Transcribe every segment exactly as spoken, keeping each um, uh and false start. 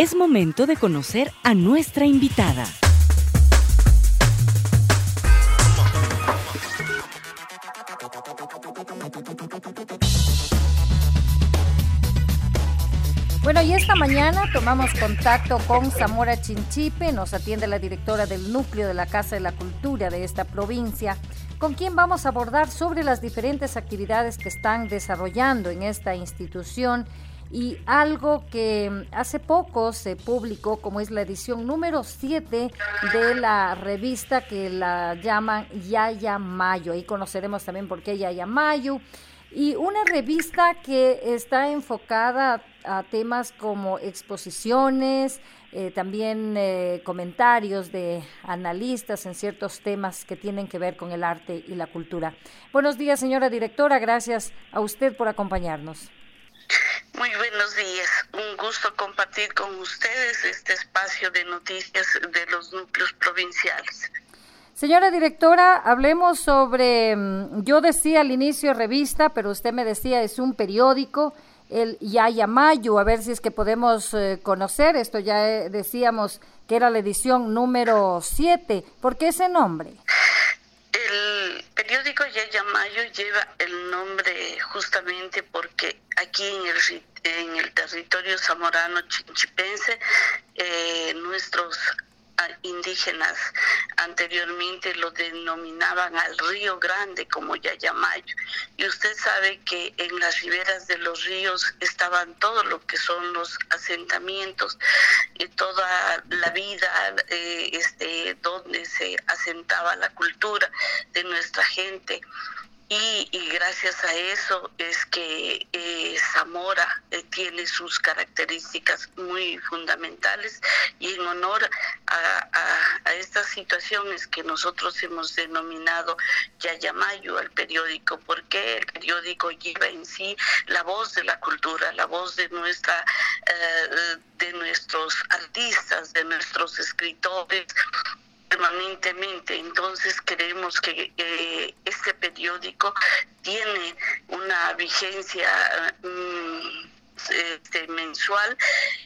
Es momento de conocer a nuestra invitada. Bueno, y esta mañana tomamos contacto con Zamora Chinchipe, nos atiende la directora del núcleo de la Casa de la Cultura de esta provincia, con quien vamos a abordar sobre las diferentes actividades que están desarrollando en esta institución y algo que hace poco se publicó, como es la edición número siete de la revista que la llaman Yayamayo. Ahí conoceremos también por qué Yayamayo. Y una revista que está enfocada a temas como exposiciones, eh, también eh, comentarios de analistas en ciertos temas que tienen que ver con el arte y la cultura. Buenos días, señora directora, gracias a usted por acompañarnos. Muy buenos días, un gusto compartir con ustedes este espacio de noticias de los núcleos provinciales. Señora directora, hablemos sobre, yo decía al inicio revista, pero usted me decía es un periódico, el Yayamayo, a ver si es que podemos eh, conocer, esto ya eh, decíamos que era la edición número siete, ¿por qué ese nombre? El periódico Yayamayo lleva el nombre justamente porque aquí en el, en el territorio zamorano chinchipense, eh, nuestros indígenas anteriormente lo denominaban al río Grande como Yayamayo, y usted sabe que en las riberas de los ríos estaban todo lo que son los asentamientos y toda la vida eh, este donde se asentaba la cultura de nuestra gente. Y, y gracias a eso es que eh, Zamora eh, tiene sus características muy fundamentales, y en honor a, a, a estas situaciones que nosotros hemos denominado Yayamayo al periódico, porque el periódico lleva en sí la voz de la cultura, la voz de nuestra eh, de nuestros artistas, de nuestros escritores, permanentemente. Entonces creemos que eh, este periódico tiene una vigencia um, este, mensual.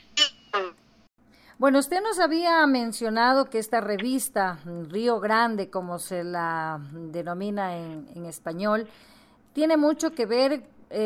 Bueno, usted nos había mencionado que esta revista Río Grande, como se la denomina en, en español, tiene mucho que ver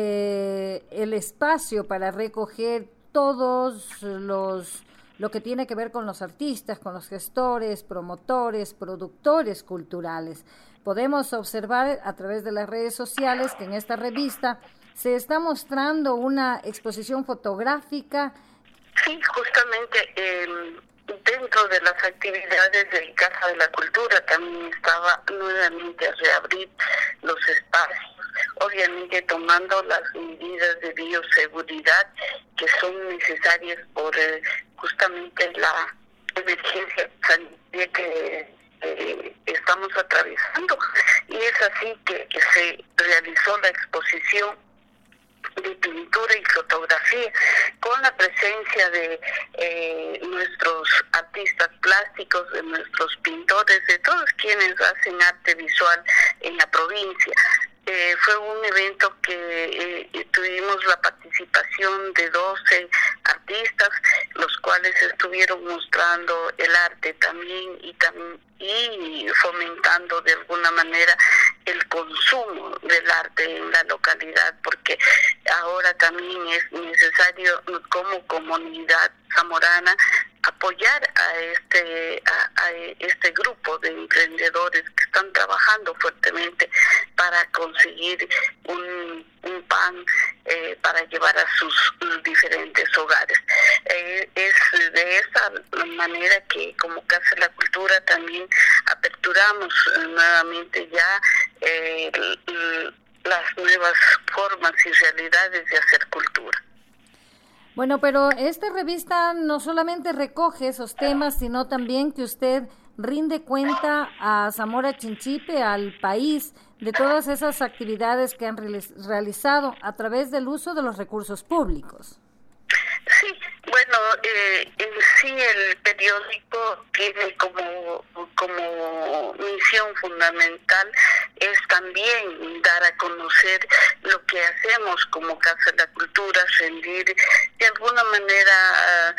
eh, el espacio para recoger todos los lo que tiene que ver con los artistas, con los gestores, promotores, productores culturales. Podemos observar a través de las redes sociales que en esta revista se está mostrando una exposición fotográfica. Sí, justamente eh, dentro de las actividades de Casa de la Cultura también estaba nuevamente a reabrir los espacios, obviamente tomando las medidas de bioseguridad que son necesarias por eh, justamente la emergencia sanitaria que eh, estamos atravesando. Y es así que, que se realizó la exposición de pintura y fotografía con la presencia de eh, nuestros artistas plásticos, de nuestros pintores, de todos quienes hacen arte visual en la provincia. Eh, fue un evento que eh, tuvimos la participación de doce artistas, los cuales estuvieron mostrando el arte también y, tam- y fomentando de alguna manera el consumo del arte en la localidad, porque ahora también es necesario como comunidad zamorana apoyar a este a, a este grupo de emprendedores que están trabajando fuertemente para conseguir un, un pan eh, para llevar a sus diferentes hogares. Eh, es de esta manera que como Casa de la Cultura también aperturamos nuevamente ya eh, las nuevas formas y realidades de hacer cultura. Bueno, pero esta revista no solamente recoge esos temas, sino también que usted rinde cuenta a Zamora Chinchipe, al país, de todas esas actividades que han realizado a través del uso de los recursos públicos. Sí, bueno, eh, en sí el periódico tiene como, como misión fundamental es también dar a conocer lo que hacemos como Casa de la Cultura, rendir de alguna manera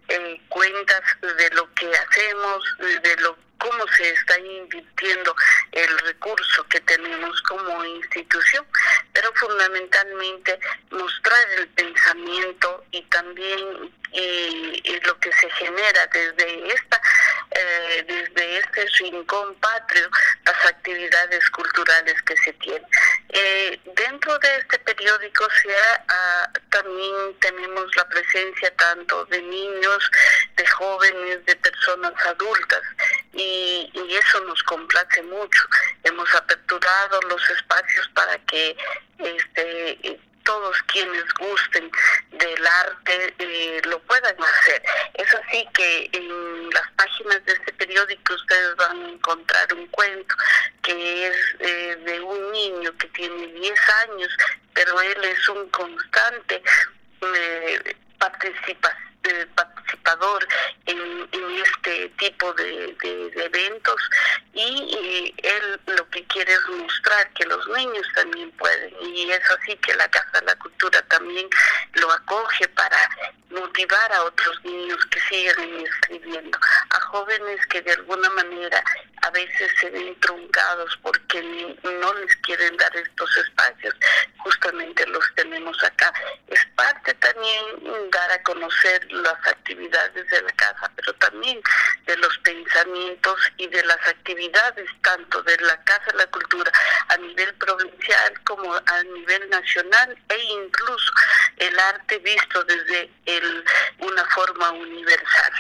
eh, cuentas de lo que hacemos, de lo cómo se está invirtiendo el recurso que tenemos como institución, pero fundamentalmente mostrar el pensamiento y también y, y lo que se genera desde esta eh, desde este rincón patrio, las actividades culturales que se tienen. Eh, dentro de este periódico se ha, ah, también tenemos la presencia tanto de niños, de jóvenes, de personas adultas, y, y eso nos complace mucho. Hemos aperturado los espacios para que este todos quienes gusten del arte eh, lo puedan hacer. Es así que en las páginas de este periódico ustedes van a encontrar un cuento que es eh, de un niño que tiene diez años, pero él es un constante eh, participa, eh, participador en, en este tipo de, de, de eventos, y eh, él lo que quiere es mostrar que los niños también pueden, y es así que la Casa de la Cultura también lo acoge para motivar a otros niños que sigan escribiendo, a jóvenes que de alguna manera a veces se ven truncados porque no les quieren dar estos espacios. Justamente los tenemos acá. Es parte también dar a conocer las actividades de la casa, pero también de los pensamientos y de las actividades tanto de la Casa de la Cultura a nivel provincial como a nivel nacional, e incluso el arte visto desde el, una forma universal.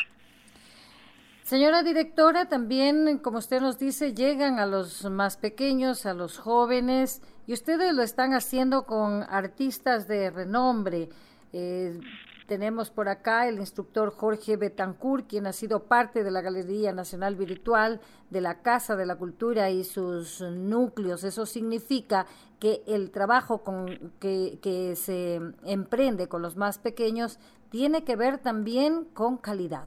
Señora directora, también, como usted nos dice, llegan a los más pequeños, a los jóvenes, y ustedes lo están haciendo con artistas de renombre. Eh, tenemos por acá el instructor Jorge Betancourt, quien ha sido parte de la Galería Nacional Virtual de la Casa de la Cultura y sus núcleos. Eso significa que el trabajo con que, que se emprende con los más pequeños tiene que ver también con calidad.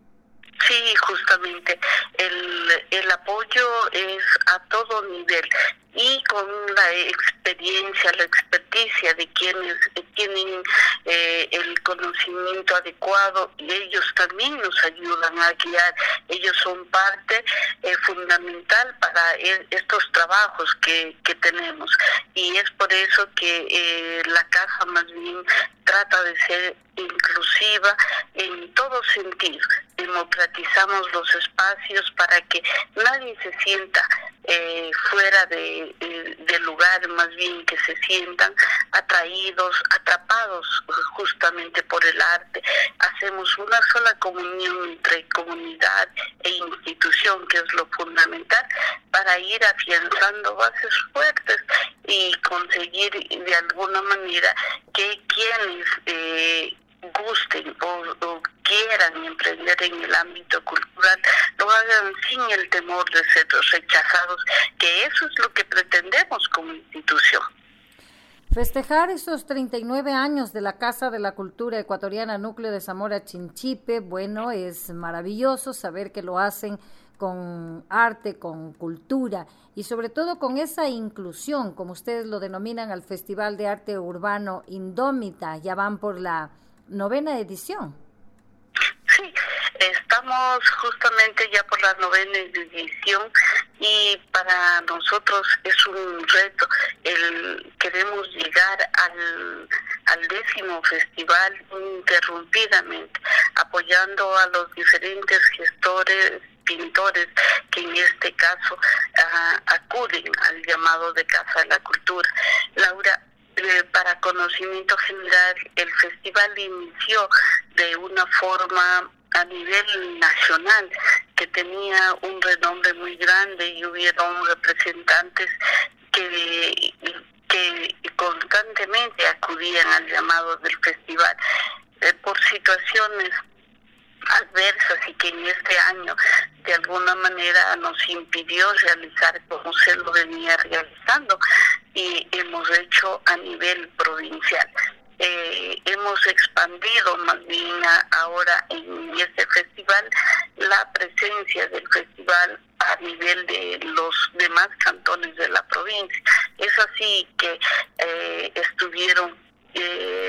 Sí, justamente, el, el apoyo es a todo nivel y con la experiencia, la experticia de quienes tienen eh, el conocimiento adecuado, y ellos también nos ayudan a guiar. Ellos son parte eh, fundamental para el, estos trabajos que, que tenemos, y es por eso que eh, la casa más bien trata de ser inclusiva en todo sentido. Democratizamos los espacios para que nadie se sienta eh, fuera de, de, del lugar, más bien que se sientan atraídos, atrapados justamente por el arte. Hacemos una sola comunión entre comunidad e institución, que es lo fundamental, para ir afianzando bases fuertes y conseguir de alguna manera que quienes eh, gusten o, o quieran emprender en el ámbito cultural lo hagan sin el temor de ser rechazados, que eso es lo que pretendemos como institución. Festejar estos treinta y nueve años de la Casa de la Cultura Ecuatoriana Núcleo de Zamora Chinchipe, bueno, es maravilloso saber que lo hacen con arte, con cultura y sobre todo con esa inclusión, como ustedes lo denominan, al Festival de Arte Urbano Indómita. Ya van por la novena edición. Sí, estamos justamente ya por la novena edición, y para nosotros es un reto. El, queremos llegar al, al décimo festival ininterrumpidamente, apoyando a los diferentes gestores, pintores que en este caso uh, acuden al llamado de Casa de la Cultura. Laura, eh, para conocimiento general, el festival inició de una forma a nivel nacional que tenía un renombre muy grande, y hubieron representantes que, que constantemente acudían al llamado del festival. Eh, por situaciones adversas, y que en este año de alguna manera nos impidió realizar como se lo venía realizando, y hemos hecho a nivel provincial. Eh, hemos expandido más bien a, ahora en este festival la presencia del festival a nivel de los demás cantones de la provincia. Es así que eh, estuvieron eh, presentes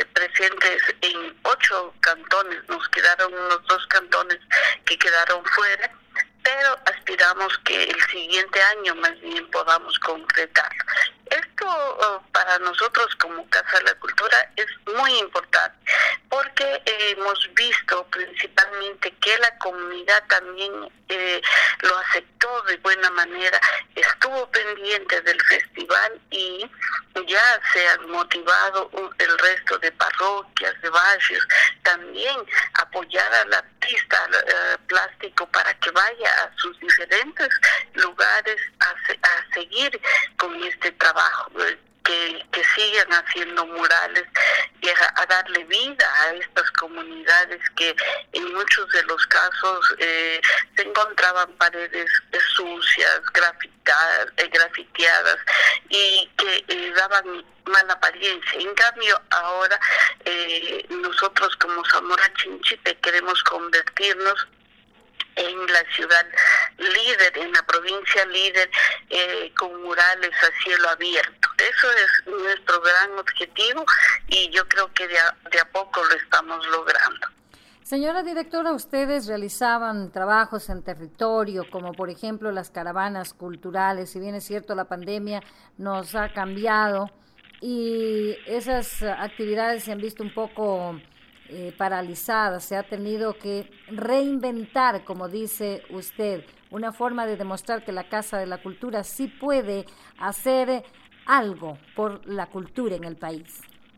presentes en ocho cantones, nos quedaron unos dos cantones que quedaron fuera, pero aspiramos que el siguiente año más bien podamos concretarlo. Esto uh, para nosotros como Casa de la Cultura es muy importante porque eh, hemos visto principalmente que la comunidad también eh, lo aceptó de buena manera, estuvo pendiente del festival y ya se han motivado el resto de parroquias, de barrios, también apoyar al artista uh, plástico para que vaya a sus diferentes lugares a, se, a seguir con este trabajo, que, que sigan haciendo murales y a, a darle vida a estas comunidades que en muchos de los casos eh, se encontraban paredes sucias, grafitadas, eh, grafiteadas y que eh, daban mala apariencia. En cambio, ahora eh, nosotros como Zamora Chinchipe queremos convertirnos en la ciudad líder, en la provincia líder, eh, con murales a cielo abierto. Eso es nuestro gran objetivo y yo creo que de a, de a poco lo estamos logrando. Señora directora, ustedes realizaban trabajos en territorio, como por ejemplo las caravanas culturales. Si bien es cierto, la pandemia nos ha cambiado y esas actividades se han visto un poco Eh, paralizada, se ha tenido que reinventar, como dice usted, una forma de demostrar que la Casa de la Cultura sí puede hacer algo por la cultura en el país.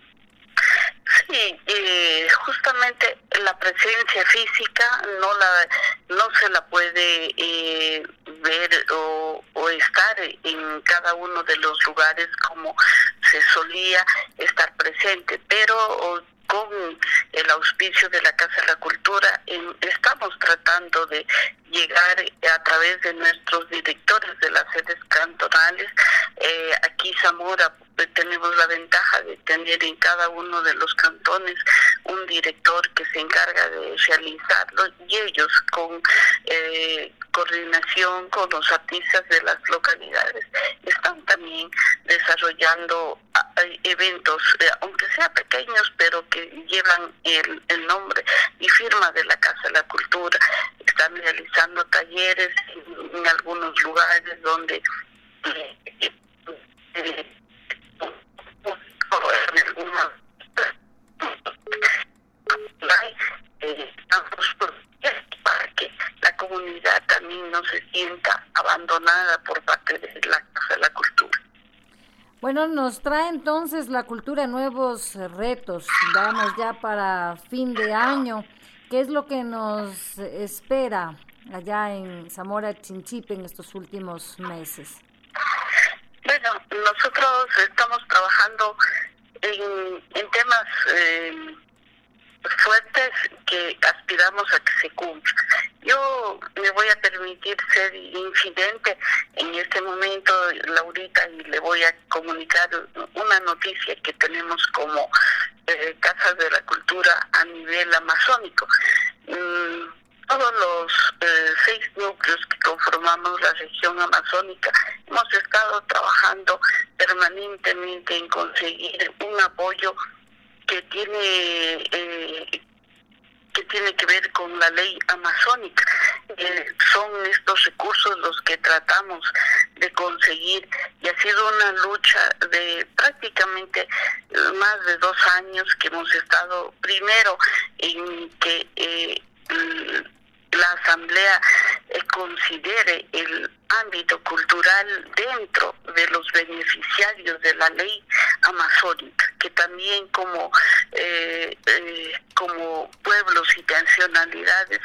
Sí, eh, justamente la presencia física no la no se la puede eh, ver o, o estar en cada uno de los lugares como se solía estar presente, pero o, con el auspicio de la Casa de la Cultura, en, estamos tratando de llegar a través de nuestros directores de las sedes cantonales. Eh, aquí Zamora tenemos la ventaja de tener en cada uno de los cantones un director que se encarga de realizarlo y ellos con eh, coordinación con los artistas de las localidades están también desarrollando eventos, eh, aunque sea pequeños, pero que llevan el, el nombre y firma de la Casa de la Cultura. Están realizando talleres en, en algunos lugares donde eh, eh, en algunos eh, para que la comunidad también no se sienta abandonada por parte de la Casa de la Cultura. Bueno, nos trae entonces la cultura nuevos retos, vamos ya para fin de año. ¿Qué es lo que nos espera allá en Zamora Chinchipe en estos últimos meses? Bueno, nosotros estamos trabajando en, en temas eh, fuertes que aspiramos a que se cumplan. Yo me voy a permitir ser infidente en este momento, Laurita, y le voy a comunicar una noticia que tenemos como eh, Casas de la Cultura a nivel amazónico. Mm, todos los eh, seis núcleos que conformamos la región amazónica hemos estado trabajando permanentemente en conseguir un apoyo que tiene eh, que tiene que ver con la ley amazónica. Eh, son estos recursos los que tratamos de conseguir y ha sido una lucha de prácticamente más de dos años que hemos estado primero en que eh, la Asamblea eh, considere el ámbito cultural dentro de los beneficiarios de la ley amazónica, que también como eh, eh, como pueblos y nacionalidades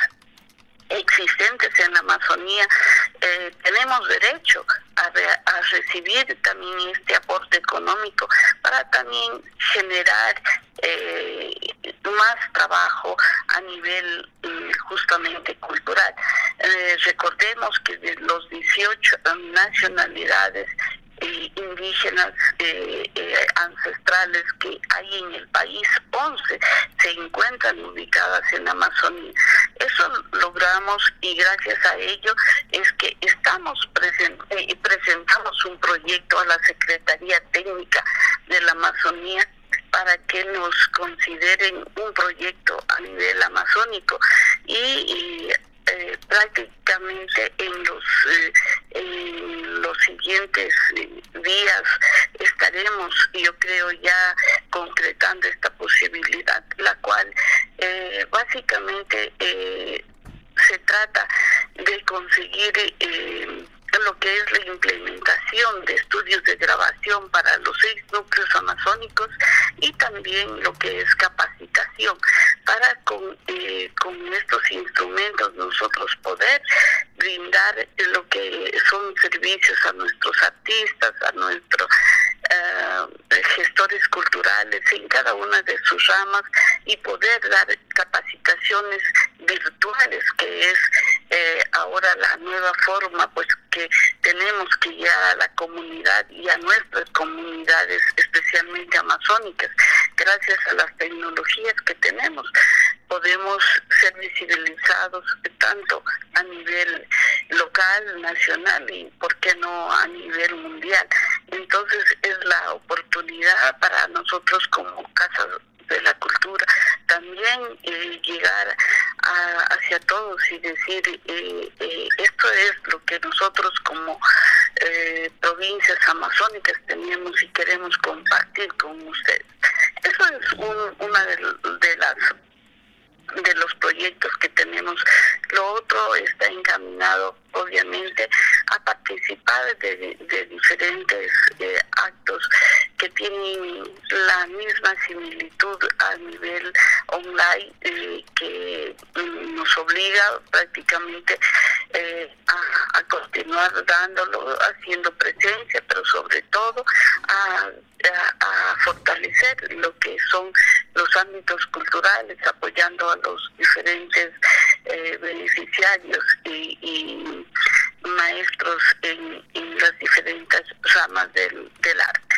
existentes en la Amazonía eh, tenemos derecho a, re, a recibir también este aporte económico para también generar eh, más trabajo a nivel eh, justamente cultural. Eh, recordemos que de los dieciocho nacionalidades eh, indígenas eh, eh, ancestrales que hay en el país, once se encuentran ubicadas en la Amazonía. Eso logramos y gracias a ello es que estamos present eh, presentamos un proyecto a la Secretaría Técnica de la Amazonía para que nos consideren un proyecto a nivel amazónico y, y eh, prácticamente en los eh, en los siguientes eh, días estaremos, yo creo, ya concretando esta posibilidad, la cual eh, básicamente eh, se trata de conseguir eh, lo que es la implementación de estudios de grabación para los seis núcleos amazónicos y también lo que es capacitación para con, eh, con estos instrumentos nosotros poder brindar lo que son servicios a nuestros artistas, a nuestros uh, gestores culturales en cada una de sus ramas y poder dar capacitaciones virtuales, que es eh, ahora la nueva forma pues que tenemos que llegar a la comunidad y a nuestras comunidades, especialmente amazónicas. Gracias a las tecnologías que tenemos, podemos ser visibilizados tanto a nivel local, nacional y, ¿por qué no, a nivel mundial? Entonces es la oportunidad para nosotros como Casa de la Cultura también eh, llegar a, hacia todos y decir eh, eh, esto es lo que nosotros como eh, provincias amazónicas tenemos y queremos compartir con ustedes. Eso es un, una de, de las de los proyectos que tenemos. Lo otro está encaminado obviamente a participar de, de diferentes eh, actos que tienen la misma similitud a nivel online, eh, que mm, nos obliga prácticamente eh, a, a continuar dándolo, haciendo presencia, pero sobre todo a, a, a fortalecer lo que son los ámbitos culturales, apoyando a los diferentes eh, beneficiarios y, y maestros en, en las diferentes ramas del, del arte.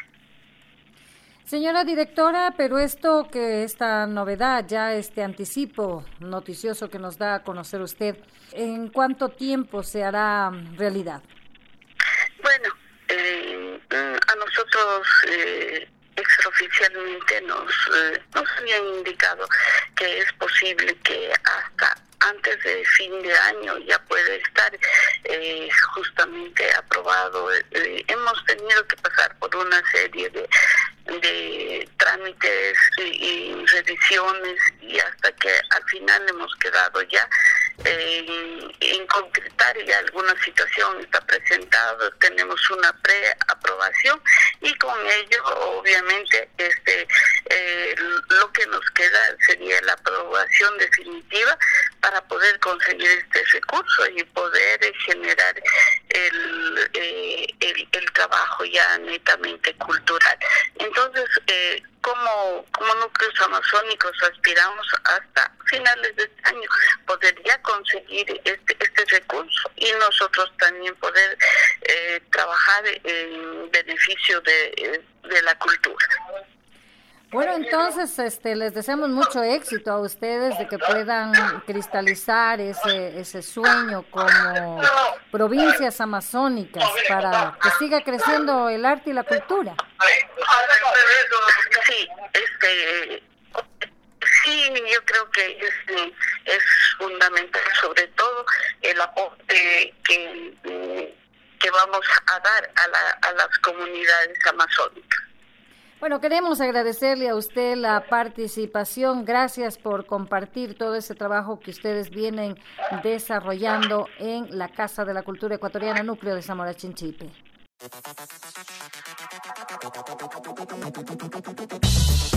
Señora directora, pero esto que esta novedad, ya este anticipo noticioso que nos da a conocer usted, ¿en cuánto tiempo se hará realidad? Bueno, eh, a nosotros eh, extraoficialmente nos, eh, nos habían indicado que es posible que hasta antes de fin de año ya puede estar eh, justamente aprobado. Eh, hemos tenido que pasar por una serie de, de trámites y, y revisiones y hasta que al final hemos quedado ya eh, en, en concretar ya alguna situación está presentado, tenemos una preaprobación y con ello obviamente este eh, lo que nos queda sería la aprobación definitiva para poder conseguir este recurso y poder eh, generar el, eh, el, el trabajo ya netamente cultural. Entonces, eh, como, como núcleos amazónicos aspiramos hasta finales de este año poder ya conseguir este, este recurso y nosotros también poder eh, trabajar en beneficio de, de la cultura. Bueno, entonces este, les deseamos mucho éxito a ustedes de que puedan cristalizar ese, ese sueño como provincias amazónicas para que siga creciendo el arte y la cultura. Sí, este, sí, yo creo que es, es fundamental, sobre todo el aporte que, que vamos a dar a, la, a las comunidades amazónicas. Bueno, queremos agradecerle a usted la participación. Gracias por compartir todo ese trabajo que ustedes vienen desarrollando en la Casa de la Cultura Ecuatoriana, núcleo de Zamora Chinchipe.